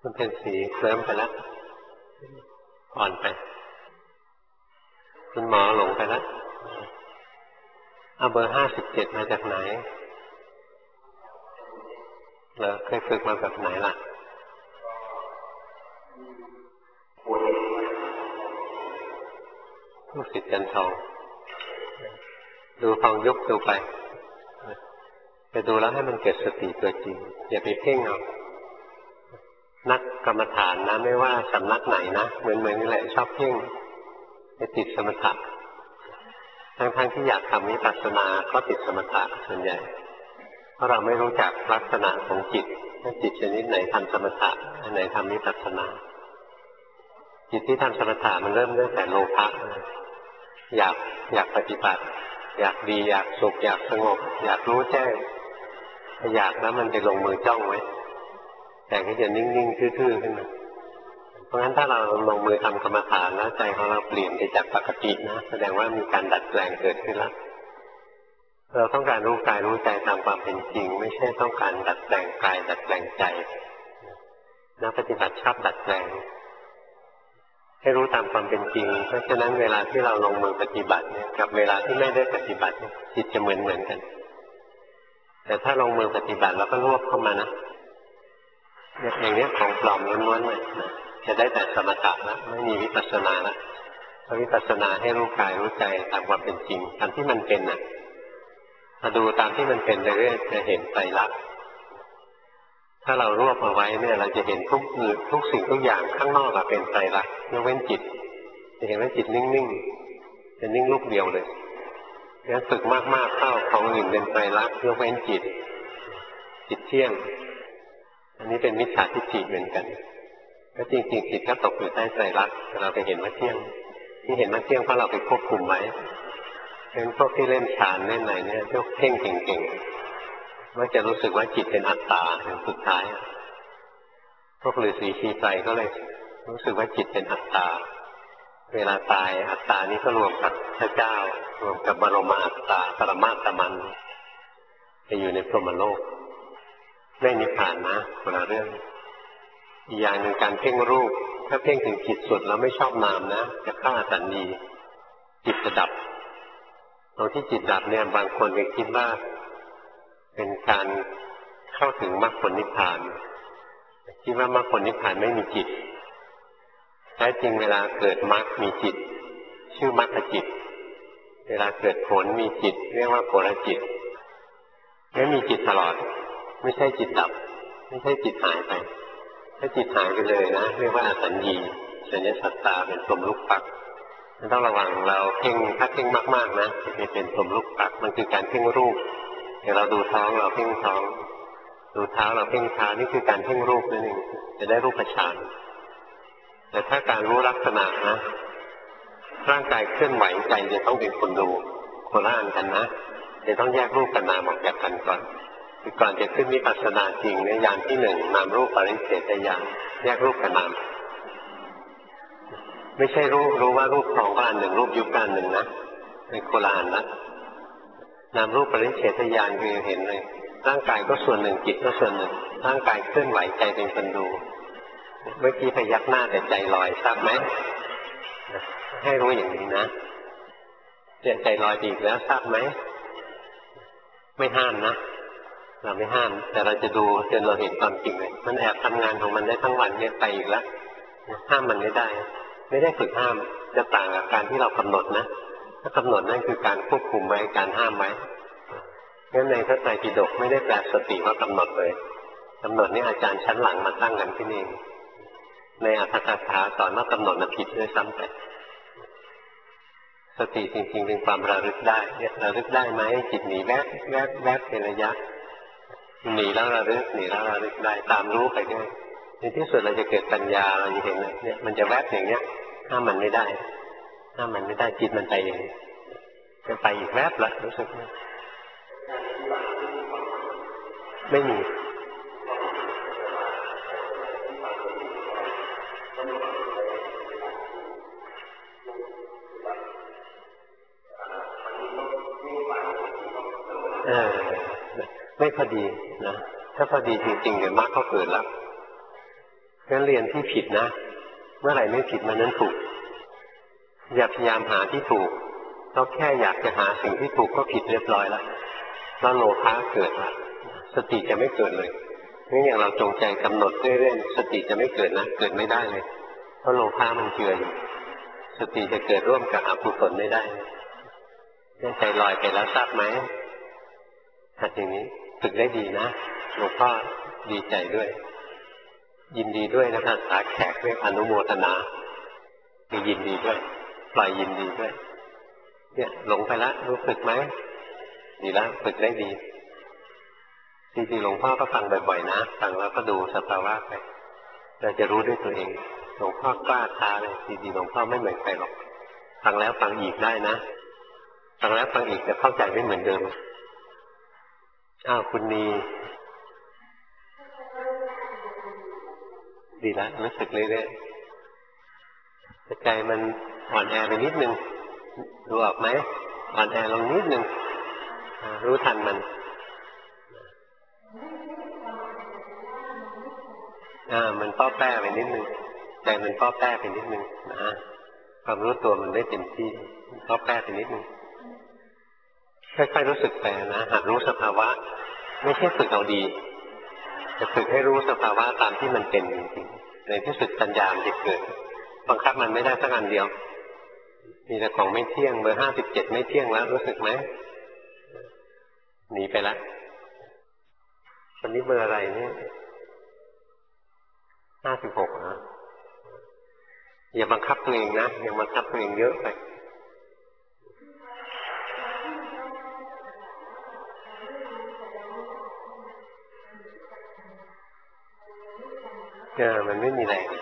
คุณเป็นสีเคลิ้มไปแล้วอ่อนไปคุณหมอหลงไปแล้วเอาเบอร์57มาจากไหนเราเคยฝึกมาแบบไหนล่ะลูกศิษย์จันทองดูทองยุบดูไปดูแล้วให้มันเกิดสติตัวจริงอย่าไปเพ่งเอานักกรรมฐานนะไม่ว่าสำนักไหนนะเหมือนนี่แหละชอบเพ่งไปติดสมถะทั้งที่อยากทำวิปัสสนาก็ติดสมถะส่วนใหญ่เพราะเราไม่รู้จักลักษณะของจิตว่าจิตชนิดไหนทำสมถะอันไหนทำวิปัสสนาจิตที่ทำสมถะมันเริ่มตั้งแต่โลภะอยากปฏิบัติอยากดีอยากสุขอยากสงบอยากรู้แจ้งอยากแล้วมันไปลงมือจ้องไว้แต่ก็จะนิ่งๆทื่อๆขึ้นมาเพราะงั้นถ้าเราลงมือทำกรรมฐานแล้วใจของเราเปลี่ยนไปจากปกตินะแสดงว่ามีการดัดแปลงเกิดขึ้นแล้วเราต้องการรู้กายรู้ใจตามความเป็นจริงไม่ใช่ต้องการดัดแปลงกายดัดแปลงใจนักปฏิบัติชอบดัดแปลงให้รู้ตามความเป็นจริงเพราะฉะนั้นเวลาที่เราลงมือปฏิบัติเนี่ยกับเวลาที่ไม่ได้ปฏิบัติจิตจะเหมือนกันแต่ถ้าลงมือปฏิบัติแล้วก็รวบเข้ามานะอย่างนี้ของปลอมล้วนๆเลยนะจะได้แต่สมถะแล้วไม่มีวิปัสสนาแล้วเพราะวิปัสสนาให้รู้กายรู้ใจตามความเป็นจริงตามที่มันเป็นน่ะมาดูตามที่มันเป็นไปเรื่อยจะเห็นไตรลักษณ์ถ้าเรารวบเอาไว้เนี่ยเราจะเห็นทุกสิ่งทุกอย่างข้างนอกเป็นไตรลักษณ์ยกเว้นจิตจะเห็นว่าจิตนิ่งๆจะนิ่งลูกเดียวเลยงั้นฝึกมากๆเข้าของอื่นเป็นไตรลักษณ์ยกเว้นจิตเที่ยงอันนี้เป็นมิจฉาทิฏฐิเหมือนกันก็จริงๆจิตก็ตกอยู่ใต้ไตรลักษณ์เราไปเห็นว่าเที่ยงที่เห็นว่าเที่ยงเพราะเราไปควบคุมไว้เป็นพวกที่เล่นฌานเล่นไหนเนี่ยพวกเพ่งเก่งๆว่าจะรู้สึกว่าจิตเป็นอัตตาถึงสุดท้ายพวกฤาษีชีไตรก็เลยรู้สึกว่าจิตเป็นอัตตาเวลาตายอัตตานี้ก็รวมกับพระเจ้ารวมกับบรมอัตตาปรมาตมันไปอยู่ในพรหมโลกไม่นิพพานนะคนละเรื่องอีกอย่างหนึ่งการเพ่งรูปถ้าเพ่งถึงจิตสุดแล้วไม่ชอบนามนะจะฆ่าสันนีจิตจะดับตรงที่จิตดับเนี่ยบางคนไปคิดว่าเป็นการเข้าถึงมรรคผลนิพพานคิดว่ามรรคผลนิพพานไม่มีจิตแท้จริงเวลาเกิดมรรคมีจิตชื่อมรรคจิตเวลาเกิดผลมีจิตเรียกว่าผลจิตไม่มีจิตตลอดไม่ใช่จิตดับไม่ใช่จิตหายไปถ้าจิตหายไปเลยนะเรียกว่าอสัญญีสัญญสัตตาเป็นพรหมลูกปักต้องระวังเราเพ่งถ้าเพ่งมากๆนะจะเป็นพรหมลูกปักมันคือการเพ่งรูปอย่างเราดูท้องเราเพ่งท้องดูเท้าเราเพ่งเท้านี่คือการเพ่งรูปนั่นเองจะได้รูปฌานแต่ถ้าการรู้ลักษณะนะร่างกายเคลื่อนไหวใจจะต้องเป็นคนดูคนละอันกันนะจะต้องแยกรูปกับนามออกจากกันก่อนก่อนจะขึ้นวิปัสสนาจริงเนี่ยญาณที่หนึ่งนามรูปปริเฉทญาณแยกรูปกับนามไม่ใช่รู้ว่ารูปทองก็อันหนึ่งรูปยุบก็อันหนึ่งนะเป็นโคลานนะนามรูปปริเฉทญาณคือเห็นเลยร่างกายก็ส่วนหนึ่งจิตก็ส่วนหนึ่งร่างกายเคลื่อนไหวใจเป็นคนดูเมื่อกี้พยักหน้าแต่ใจลอยทราบไหมให้รู้อย่างนี้นะใจลอยดีแล้วทราบไหมไม่ห้ามนะเราไม่ห้ามแต่เราจะดูจนเราเห็นความจริงเลยมันแอบทำงานของมันได้ทั้งวันเนี่ยไปอีกแล้วห้ามมันไม่ได้ฝึกห้ามจะต่างกับการที่เรากำหนดนะถ้ากำหนดนั่นคือการควบคุมไว้การห้ามไว้งั้นในพระไตรปิฎกไม่ได้แปลสติว่ากำหนดเลยกำหนดนี่อาจารย์ชั้นหลังมาตั้งกันที่นี่ในอรรถกถาสอนว่ากำหนดน่ะผิดด้วยซ้ำไปสติจริงๆเป็นความระลึกได้เนี่ยระลึกได้ไหมจิตหนีแวบเป็นระยะหนีแล้วระลึกได้ตามรู้ไปด้วยในที่สุดเราจะเกิดปัญญาเราจะเห็นเนี่ยมันจะแวบอย่างเนี้ยห้ามมันไม่ได้จิตมันไปเองจะไปอีกแวบละรู้สึกไม่มีไม่พอดีนะถ้าพอดีจริงๆเดี๋ยวมรรคก็เกิดแล้วงั้นเรียนที่ผิดนะเมื่อไหร่ไม่ผิดมันนั้นถูกอย่าพยายามหาที่ถูกเราแค่อยากจะหาสิ่งที่ถูกก็ผิดเรียบร้อยแล้วแล้วโลภะเกิดแล้วสติจะไม่เกิดเลยนี่อย่างเราจงใจกำหนดเรื่อยๆสติจะไม่เกิดนะเกิดไม่ได้เลยเพราะโลภะมันเจืออยู่สติจะเกิดร่วมกับอกุศลไม่ได้ใจลอยไปแล้วทราบไหมหัดอย่างนี้ฝึกได้ดีนะหลวงพ่อดีใจด้วยยินดีด้วยนะภาษาแขกเรียกอนุโมทนาคือยินดีด้วยปล่อยยินดีด้วยเนี่ยหลงไปแล้วรู้สึกไหมดีแล้วฝึกได้ดีจริงๆหลวงพ่อก็ฟังบ่อยๆนะฟังแล้วก็ดูสภาวะไปเราจะรู้ด้วยตัวเองหลวงพ่อกล้าท้าเลยจริงๆหลวงพ่อไม่เหมือนใครหรอกฟังแล้วฟังอีกได้นะฟังแล้วฟังอีกจะเข้าใจไม่เหมือนเดิมคุณนีดีแล้วรู้สึกเรื่อยๆใจมันอ่อนแอไปนิดนึงดูออกไหมอ่อนแอลงนิดนึงรู้ทันมันมันป้อแป้ไปนิดนึงใจมันป้อแป้ไปนิดนึงนะความรู้ตัวมันไม่เต็มที่ป้อแป้ไปนิดนึงค่อยๆรู้สึกไปนะหัดรู้สภาวะไม่ใช่ฝึกเอาดีจะฝึกให้รู้สภาวะตามที่มันเป็นจริงๆในที่สุดปัญญาจะเกิดบังคับมันไม่ได้สักอันเดียวมีแต่ของไม่เที่ยงเบอร์57ไม่เที่ยงแล้วรู้สึกไหมหนีไปแล้ววันนี้เบอร์อะไรเนี่ย56นะอย่าบังคับตัวเองนะอย่าบังคับตัวเองเยอะไปมันไม่มีแรง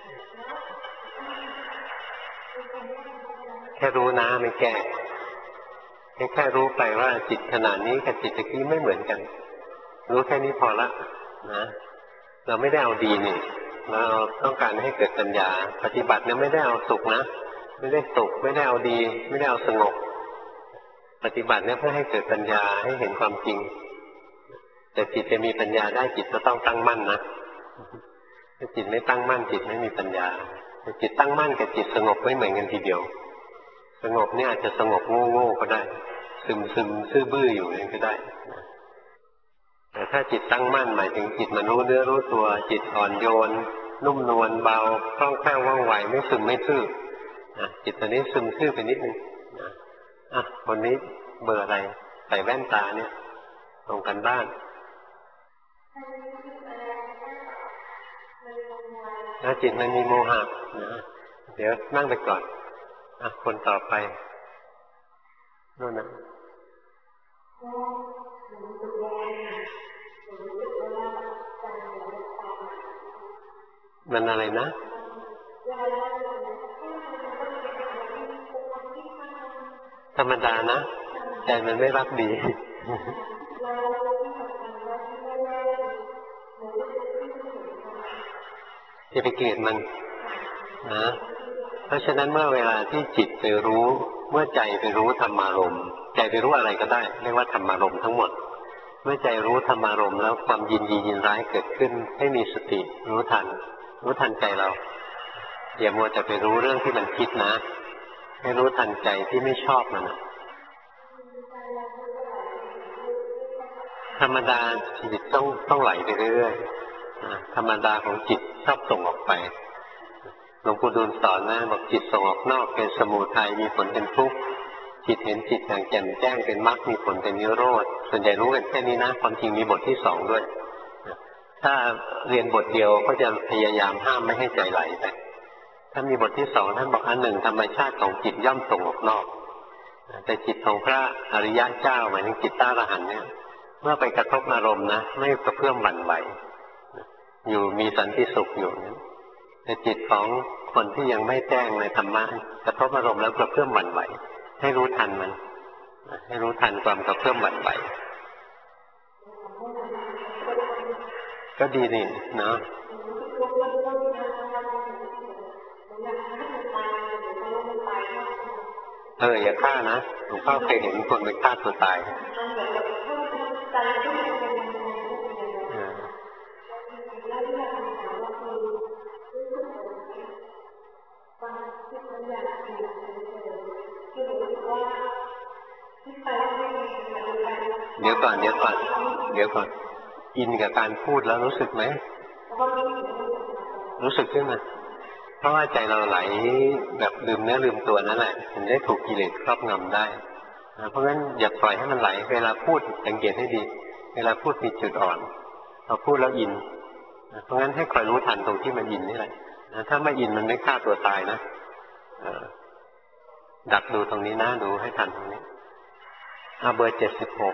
แค่รู้นะไม่แก้แค่รู้ไปว่าจิตขนาดนี้กับจิตตะกี้ไม่เหมือนกันรู้แค่นี้พอละนะเราไม่ได้เอาดีนี่เราต้องการให้เกิดปัญญาปฏิบัติเนี่ยไม่ได้เอาสุขนะไม่ได้สุขไม่ได้เอาดีไม่ได้เอาสงบปฏิบัติเนี่ยเพื่อให้เกิดปัญญาให้เห็นความจริงแต่จิตจะมีปัญญาได้จิตก็ต้องตั้งมั่นนะถ้าจิตไม่ตั้งมั่นจิตไม่มีปัญญาแต่จิตตั้งมั่นกับจิตสงบไม่เหมือนกันทีเดียวสงบเนี่ยอาจจะสงบโง่ๆก็ได้ซึมซื่อบื้ออยู่เองก็ได้แต่ถ้าจิตตั้งมั่นหมายถึงจิตมันรู้เนื้อรู้ตัวจิตอ่อนโยนนุ่มนวลเบาคล่องแคล่วว่องไวไม่ซึมไม่ซื่อจิตตัวนี้ซึมซื่อไปนิดนึงคนนี้เบอร์อะไรใส่แว่นตาเนี่ยตรงกันบ้านแล้วจิตมันมีโมหะนะเดี๋ยวนั่งไปก่อนคนต่อไปโน่นนะมันอะไรนะธรรมดานะใจมันไม่รักดีอย่าไปเกลียดมันนะเพราะฉะนั้นเมื่อเวลาที่จิตไปรู้เมื่อใจไปรู้ธรรมารมณ์ใจไปรู้อะไรก็ได้เรียกว่าธรรมารมณ์ทั้งหมดเมื่อใจรู้ธรรมารมณ์แล้วความยินดียินร้ายเกิดขึ้นให้มีสติรู้ทันใจเราอย่ามัวแต่ไปรู้เรื่องที่มันคิดนะให้รู้ทันใจที่ไม่ชอบมันนะธรรมดาจิตต้องไหลไปเรื่อยๆธรรมดาของจิตชอบส่งออกไปหลวงปู่ดูลสอนนะบอกจิตส่งออกนอกเป็นสมุทัยมีผลเป็นทุกข์จิตเห็นจิตอย่างแจ่มแจ้งเป็นมรรคมีผลเป็นนิโรธส่วนใหญ่รู้กันแค่นี้นะความจริงมีบทที่2ด้วยถ้าเรียนบทเดียวก็จะพยายามห้ามไม่ให้ใจไหลไปถ้ามีบทที่2ท่านบอกอันหนึ่งธรรมชาติของจิตย่อมส่งออกนอกแต่จิตของพระอริยะเจ้าหมายถึงจิตตอรหันต์เนี่ยเมื่อไปกระทบอารมณ์นะไม่กระเพื่อมหวั่นไหวอยู่มีสันติสุขอยู่แต่จิตของคนที่ยังไม่แจ้งในธรรมะกระทบอารมณ์แล้วกระเพื่อมหวั่นไหวให้รู้ทันมันให้รู้ทันความกระเพื่อมหวั่นไหวก็ดีนี่เนาะอย่าฆ่านะหลวงพ่อเคยเห็นคนไปฆ่าตัวตายจิตมันอยากเปลี่ยนคือรู้สึกว่าที่ไปไม่ดีเดี๋ยวก่อนอินกับการพูดแล้วรู้สึกไหมรู้สึกขึ้นมาเพราะว่าใจเราไหลแบบลืมเนื้อลืมตัวนั่นแหละถึงได้ถูกกิเลสครอบงำได้เพราะงั้นอย่าปล่อยให้มันไหลเวลาพูดสังเกตให้ดีเวลาพูดมีจุดอ่อนเราพูดแล้วอินเพราะงั้นให้คอยรู้ทันตรงที่มันอินนี่แหละถ้าไม่อินมันไม่ฆ่าตัวตายนะดักดูตรงนี้นะดูให้ทันตรงนี้เบอร์76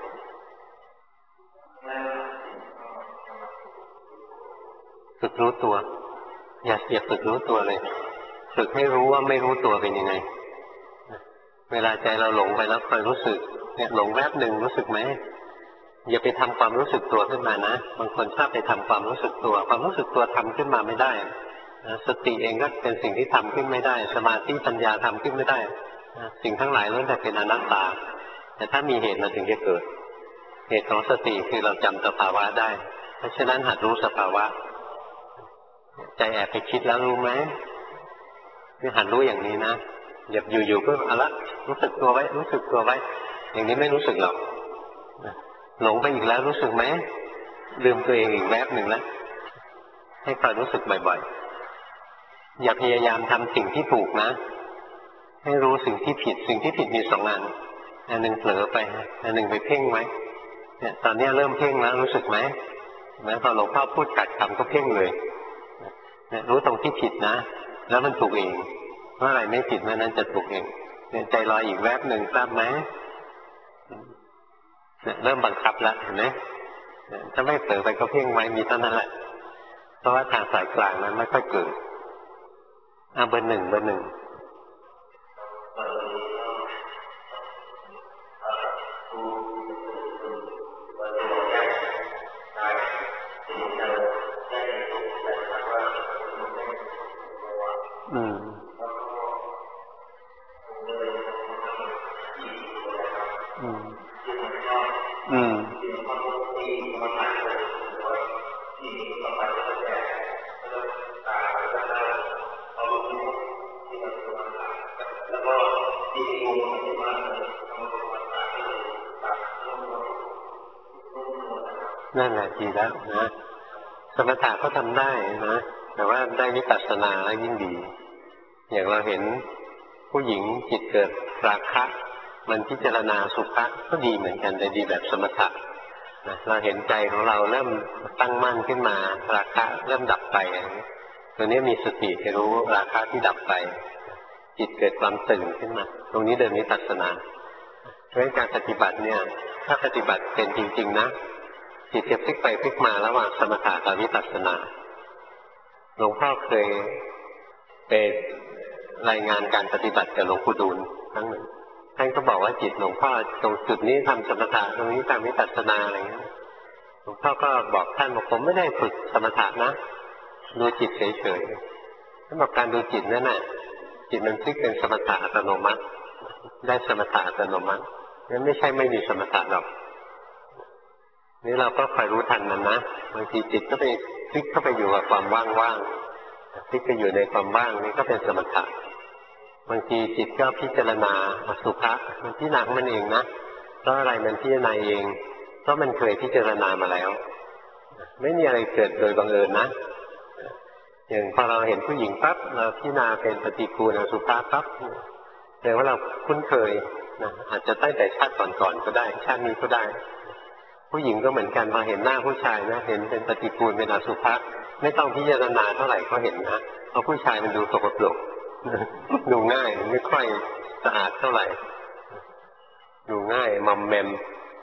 ฝึกรู้ตัวอย่าฝึกรู้ตัวเลยฝึกให้รู้ว่าไม่รู้ตัวเป็นยังไงเวลาใจเราหลงไปแล้วคอยรู้สึกเนี่ยหลงแวบหนึ่งรู้สึกไหมอย่าไปทำความรู้สึกตัวขึ้นมานะบางคนชอบไปทำความรู้สึกตัวความรู้สึกตัวทำขึ้นมาไม่ได้สติเองก็เป็นสิ่งที่ทำขึ้นไม่ได้สมาธิปัญญาทำขึ้นไม่ได้สิ่งทั้งหลายล้วนแต่เป็นอนัตตาแต่ถ้ามีเหตุมันถึงจะเกิดเหตุของสติคือเราจำสภาวะได้เพราะฉะนั้นหัดรู้สภาวะใจแอบไปคิดแล้วรู้ไหมนี่หัดรู้อย่างนี้นะอย่าอยู่ๆก็เอาละรู้สึกตัวไว้รู้สึกตัวไว้อย่างนี้ไม่รู้สึกหรอกหลงไปอีกแล้วรู้สึกไหมลืมตัวเองอีกแวบหนึ่งแล้วให้คอยรู้สึกบ่อยๆอย่าพยายามทำสิ่งที่ถูกนะให้รู้สิ่งที่ผิดสิ่งที่ผิดมี2 อันหนึ่งเผลอไปอันหนึ่งไปเพ่งไว้เนี่ยตอนนี้เริ่มเพ่งแล้วรู้สึกไหมพอหลวงพ่อพูดกัดคำก็เพ่งเลยเนี่ยรู้ตรงที่ผิดนะแล้วมันถูกเองเมื่อไหร่ไม่ผิดเมื่อนั้นจะถูกเองเนี่ยใจลอยอีกแวบหนึ่งทราบไหมเนี่ยเริ่มบังคับแล้วเห็นไหมถ้าไม่เผลอไปก็เพ่งไว้มีเท่านั้นแหละเพราะว่าทางสายกลางนั้นไม่ค่อยเกิดเบอร์ 1นั่นแหละดีแล้วนะสมถะก็ทำได้นะแต่ว่าได้วิปัสสนาแล้วยิ่งดีอย่างเราเห็นผู้หญิงจิตเกิดราคะมันพิจารณาสุภะก็ดีเหมือนกันแต่ดีแบบสมถะนะเราเห็นใจของเราเริ่มตั้งมั่นขึ้นมาราคะเริ่มดับไปตัวนี้มีสติไปรู้ราคะที่ดับไปจิตเกิดความตื่นขึ้นมาตรงนี้เดินวิปัสสนาเพราะการปฏิบัติเนี่ยถ้าปฏิบัติเป็นจริงๆนะจิตจะพลิกไปพลิกมาระหว่างสมถะกับวิปัสสนาหลวงพ่อเคยไปรายงานการปฏิบัติกับหลวงปู่ดูลครั้งหนึ่งท่านก็บอกว่าจิตหลวงพ่อตรงจุดนี้ทำสมถะตรงนี้ทำวิปัสสนาอะไรเงี้ยหลวงพ่อก็บอกท่านบอกผมไม่ได้ฝึกสมถะนะดูจิตเฉยๆท่านบอกการดูจิตนั่นน่ะจิตมันพลิกเป็นสมถะอัตโนมัติได้สมถะอัตโนมัตินั่นไม่ใช่ไม่มีสมถะหรอกนี่เราก็คอยรู้ทันมันนะบางทีจิตก็ไปพลิกเข้าไปอยู่กับความว่างๆพลิกไปอยู่ในความว่างนี่ก็เป็นสมถะบางทีจิตก็พิจารณาอสุภะมันพิจารณามันเองนะเพราะอะไรมันพิจารณาเองเพราะมันเคยพิจารณามาแล้วไม่มีอะไรเกิดโดยบังเอิญนะอย่างพอเราเห็นผู้หญิงปั๊บเราพิจารณาเป็นปฏิกูลอสุภะปั๊บแปลว่าเราคุ้นเคยนะอาจจะตั้งแต่ชาติก่อนๆก็ได้ชาตินี้ก็ได้ผู้หญิงก็เหมือนกันพอเห็นหน้าผู้ชายนะเห็นเป็นปฏิกูลเป็นอสุภะไม่ต้องพิจารณาเท่าไหร่ก็เห็นนะเพราะผู้ชายมันดูสกปรกดูง่ายไม่ค่อยสะอาดเท่าไหร่ดูง่ายมอมแมม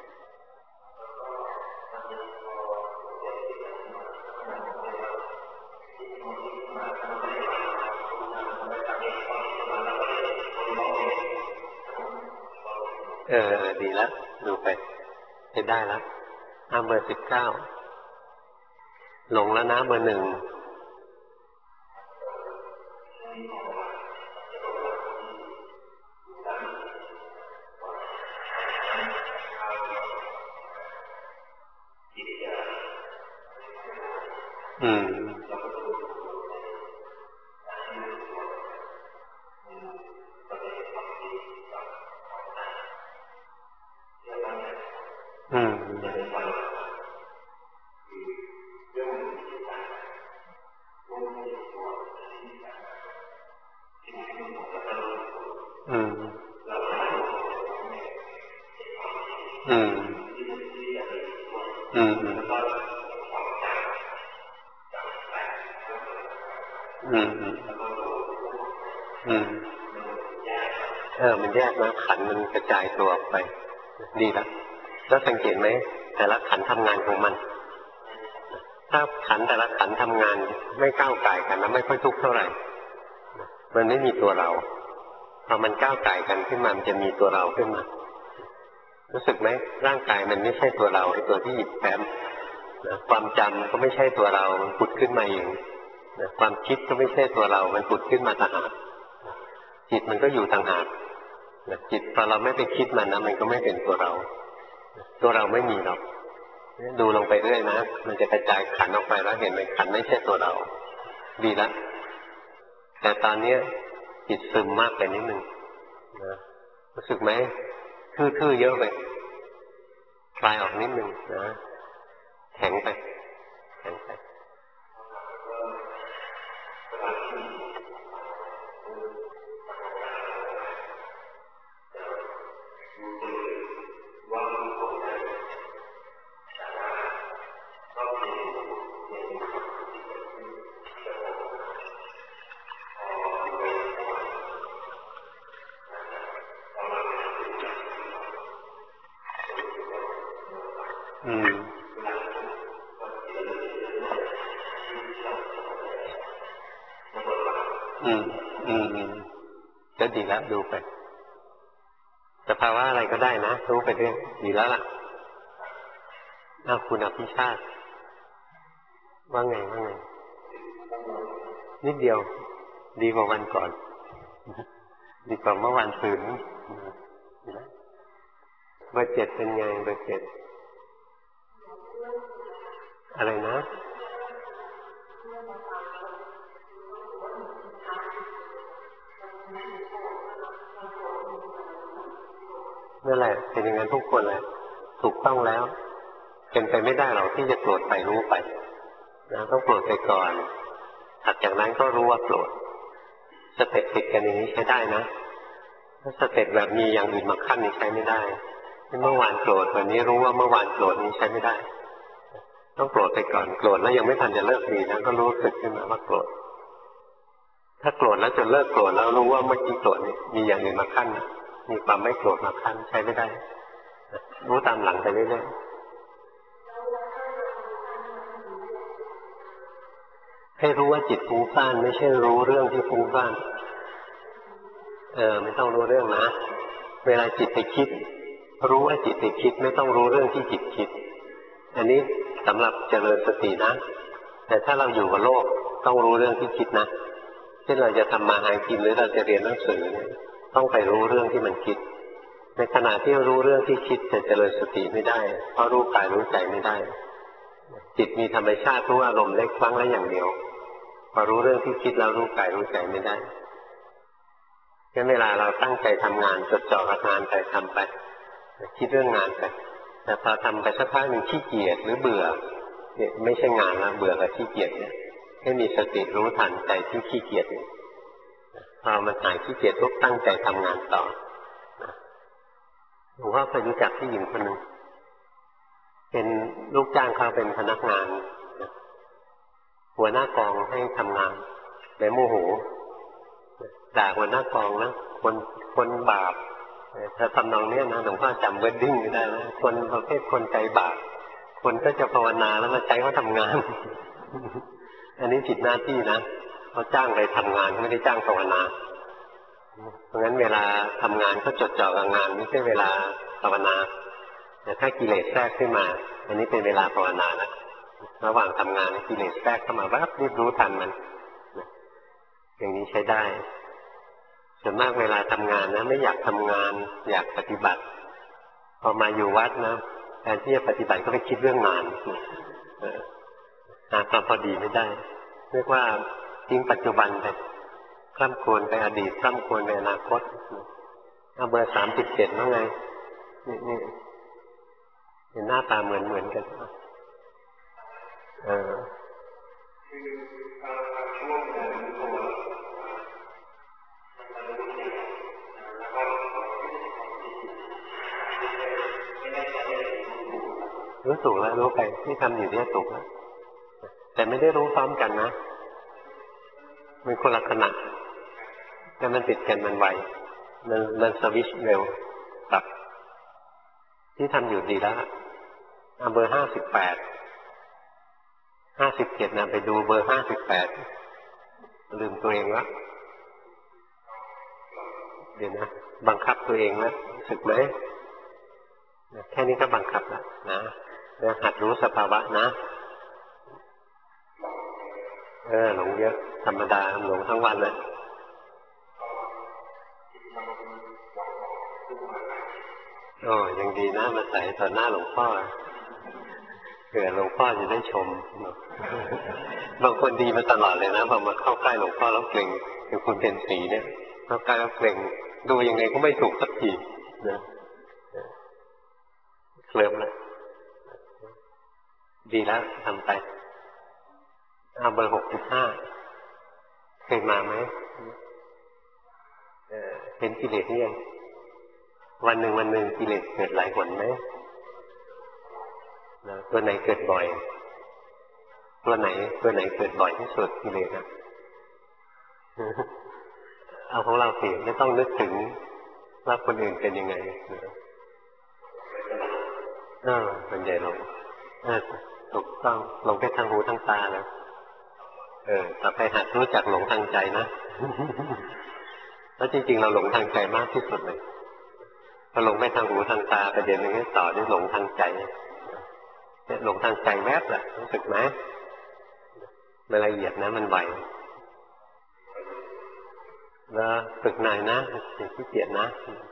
ดีแล้วดูไปจะได้แล้วเบอร์19หลงแล้วนะเบอร์ 1อืมอืมอืมอืมมันแยกนะขันมันกระจายตัวออกไปดีละแล้วสังเกตไหมแต่ละขันทำงานของมันถ้าขันแต่ละขันทำงานไม่ก้าวไก่กันนะไม่ค่อยทุกข์เท่าไหร่มันไม่มีตัวเราพอมันก้าวไก่กันขึ้นมามันจะมีตัวเราขึ้นมารู้สึกไหมร่างกายมันไม่ใช่ตัวเราไอ้ตัวที่หยิบแฟ้มความจำก็ไม่ใช่ตัวเรามันผุดขึ้นมาเองความคิดก็ไม่ใช่ตัวเรามันผุดขึ้นมาต่างหากจิตมันก็อยู่ต่างหากจิตพอเราไม่ไปคิดมันนะมันก็ไม่เป็นตัวเราตัวเราไม่มีหรอกดูลงไปเรื่อยนะมันจะกระจายขันออกไปแล้วเห็นไหมขันไม่ใช่ตัวเราดีแล้วแต่ตอนนี้จิตซึมมากไปนิดนึงนะรู้สึกไหมทื่อๆเยอะไปคลายออกนิดนึงนะแข็งไปแข็งไปก็ดีแล้วดูไปสภาวะอะไรก็ได้นะรู้ไปเรื่อยดีแล้วล่ะคุณอภิชาติว่าไงนิดเดียวดีกว่าวันก่อนดีกว่าเมื่อวานตื่นเบอร์ 7เป็นไงเบอร์ 7อะไรนะนั่นแหละเป็นอย่างนั้นทุกคนเลยถูกต้องแล้วเป็นไปไม่ได้หรอกที่จะโกรธไปรู้ไปนะต้องโกรธไปก่อนถัดจากนั้นก็รู้ว่าโกรธสเต็ปติดกันอย่างนี้ใช้ได้นะถ้าสเต็ปแบบมีอย่างอื่นมาขั้นนี้ใช้ไม่ได้เมื่อวานโกรธวันนี้รู้ว่าเมื่อวานโกรธนี้ใช้ไม่ได้ต้องโกรธไปก่อนโกรธแล้วยังไม่ทันจะเลิกดีนะก็รู้สึกขึ้นมาว่าโกรธถ้าโกรธแล้วจนเลิกโกรธแล้วรู้ว่าเมื่อกี้โกรธนี่มีอย่างอื่นมาขั้นมีความไม่โกรธมาขั้นใช้ไม่ได้รู้ตามหลังไปเรื่อยๆให้รู้ว่าจิตฟุ้งซ่านไม่ใช่รู้เรื่องที่ฟุ้งซ่านไม่ต้องรู้เรื่องนะเวลาจิตไปคิดรู้ว่าจิตไปคิดไม่ต้องรู้เรื่องที่จิตคิดอันนี้สำหรับเจริญสตินะแต่ถ้าเราอยู่กับโลกต้องรู้เรื่องที่คิดนะเช่นเราจะทำมาหากินหรือเราจะเรียนหนังสือต้องไปรู้เรื่องที่มันคิดในขณะที่รู้เรื่องที่คิดจะเจริญสติไม่ได้เพราะรู้กายรู้ใจไม่ได้จิตมีธรรมชาติรู้อารมณ์เล็กครั้งละอย่างเดียวพอรู้เรื่องที่คิดแล้วรู้กายรู้ใจไม่ได้งั้นเวลาเราตั้งใจทำงานจดจ่อกับงานไปทำไปคิดเรื่องงานไปแต่พอทำไปสักพักหนึ่งขี้เกียจหรือเบื่อเนี่ยไม่ใช่งานแล้วเบื่อกับขี้เกียจเนี่ยให้มีสติรู้ทันใจที่ขี้เกียจพอมันหายขี้เกียจทุกตั้งใจทำงานต่อหลวงพ่อเคยรู้จักผู้หญิงคนหนึ่งเป็นลูกจ้างเขาเป็นพนักงานหัวหน้ากองให้ทำงานแต่โมโหด่าหัวหน้ากองนะคนบาปถ้าทำนองนี้นะหลวงพ่อจำเวดดิ้งไม่ได้นะคนประเภทคนใจบาปคนก็จะภาวนาแล้วมาใช้เขาทำงาน อันนี้ผิดหน้าที่นะเขาจ้างไปทำงานไม่ได้จ้างภาวนาเพราะงั้นเวลาทำงานก็จดจ่อกับงานไม่ใช่เวลาภาวนาแต่ถ้ากิเลสแทรกขึ้นมาอันนี้เป็นเวลาภาวนานะระหว่างทำงานกิเลสแทรกเข้ามาแวบรีบรู้ทันมันอย่างนี้ใช้ได้ส่วนมากเวลาทำงานนะไม่อยากทำงานอยากปฏิบัติพอมาอยู่วัดนะแทนที่จะปฏิบัติก็ไปคิดเรื่องงานหาความพอดีไม่ได้เรียกว่าทิ้งปัจจุบันไปคล่ำครวญไปอดีตคล่ำครวญไปอนาคตเอาเบอร์37แล้วไงนี่เห็นหน้าตาเหมือนกันรู้ถูกแล้วรู้ไปที่ทำอยู่เนี่ยถูกแล้วแต่ไม่ได้รู้พร้อมกันนะมันคนละขณะแต่มันติดกันมันไวมันสวิชเร็วตับที่ทำอยู่ดีแล้วเบอร์58 57นะไปดูเบอร์58ลืมตัวเองละเดี๋ยวนะบังคับตัวเองนะสึกไหมแค่นี้ก็บังคับแล้วนะหัดรู้สภาวะนะหลงเยอะธรรมดาหลงทั้งวันเลยยังดีนะมาใส่ต่อหน้าหลวงพ่อเผื่อหลวงพ่อจะได้ชมบางคนดีมาตลอดเลยนะพอมาเข้าใกล้หลวงพ่อแล้วเกรงอย่างคุณเป็นสีเนี่ยเข้าใกล้แล้วเกรงดูยังไงก็ไม่ถูกสักทีนะเคลิ้มเลยดีแล้วทำไปเบอร์65เคยมาไหมเห็นกิเลสนี่ยังวันหนึ่งกิเลสเกิดหลายหนไหมตัวไหนเกิดบ่อยตัวไหนเกิดบ่อยที่สุดกิเลสนะเอาของเราสิไม่ต้องนึกถึงว่าคนอื่นเป็นยังไงมันใหญ่ลงถูกต้องลงไปทางหูทางตาแล้วต่อไปหัดรู้จักหลงทางใจนะแล้วจริงๆเราหลงทางใจมากที่สุดเลยพอหลงไปทางหูทางตาประเด็นหนึ่งต่อด้วยหลงทางใจหลงทางใจแวบแหละรู้สึกไหมมันละเอียดนะมันไวแล้วฝึกหน่อยนะอย่าขี้เกียจนะ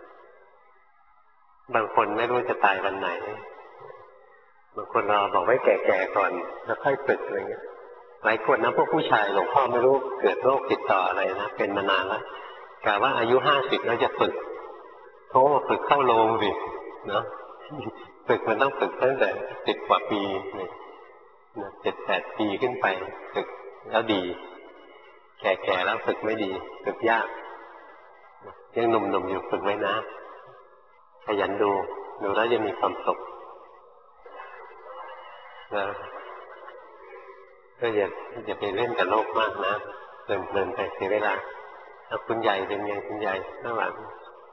บางคนไม่รู้จะตายวันไหนบางคนรอบอกไว้แก่ๆก่อนแล้วค่อยฝึกอะไรเงี้ยหลายคนนะพวกผู้ชายหลวงพ่อไม่รู้เกิดโรคติดต่ออะไรนะเป็นมานานแล้วกะว่าอายุ50แล้วจะฝึกฝึกเข้าโรงสิเนาะฝึกมันต้องฝึกตั้งแต่10 กว่าปี7-8 ปีขึ้นไปฝึกแล้วดีแก่ๆแล้วฝึกไม่ดีฝึกยากยังหนุ่มๆอยู่ฝึกไว้นะขยันดูแล้วจะมีความสุขนะก็อย่าไปเล่นกับโลกมากนะเพลินไปเสียเวลาถ้าคุณใหญ่เป็นไงคุณใหญ่ข้างหลัง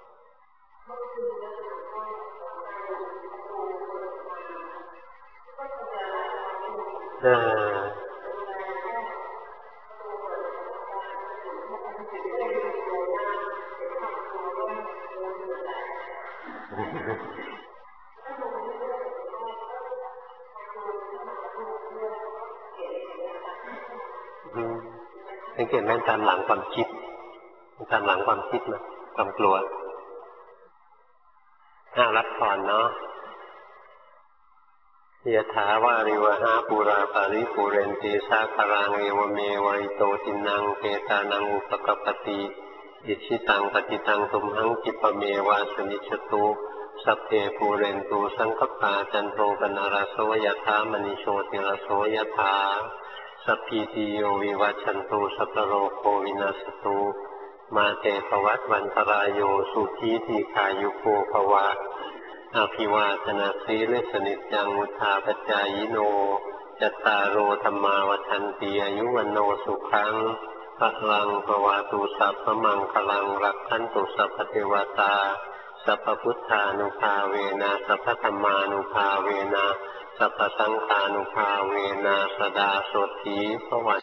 สังเกตไหมตามหลังความคิดตามหลังความคิดนะความกลัวรับพรเนาะยะถาวาริวหาปุราปาริปุเรนติสาคารังเอวเมวะอิโตทินังเปตานังอุปกปติอิชิตังปฏิตังตุมหังกิปเมวะสมิจฉตุสัพเพปูเรนตุสังคปาจันโทปนารโสยถามณิโชติรโสยถาสัพพิติโยวิวัชชันตุสัพพโรโควินาศตุมาเตภวัตวันตรายโยสุขีทีขายุโกภวะอาภิวาทนาสีเลสนิจังมุทาปจายโนจัตตารโอธรรมาวัฏันติอายุวันโนสุขังพลังภวาตุสัพพมังคลังรักขันตุสัพพเทวตาสัพพพุทธานุภาเวนะสัพพธัมมานุภาเวนะสัพพสังฆานุภาเวนะสดาโสธีภว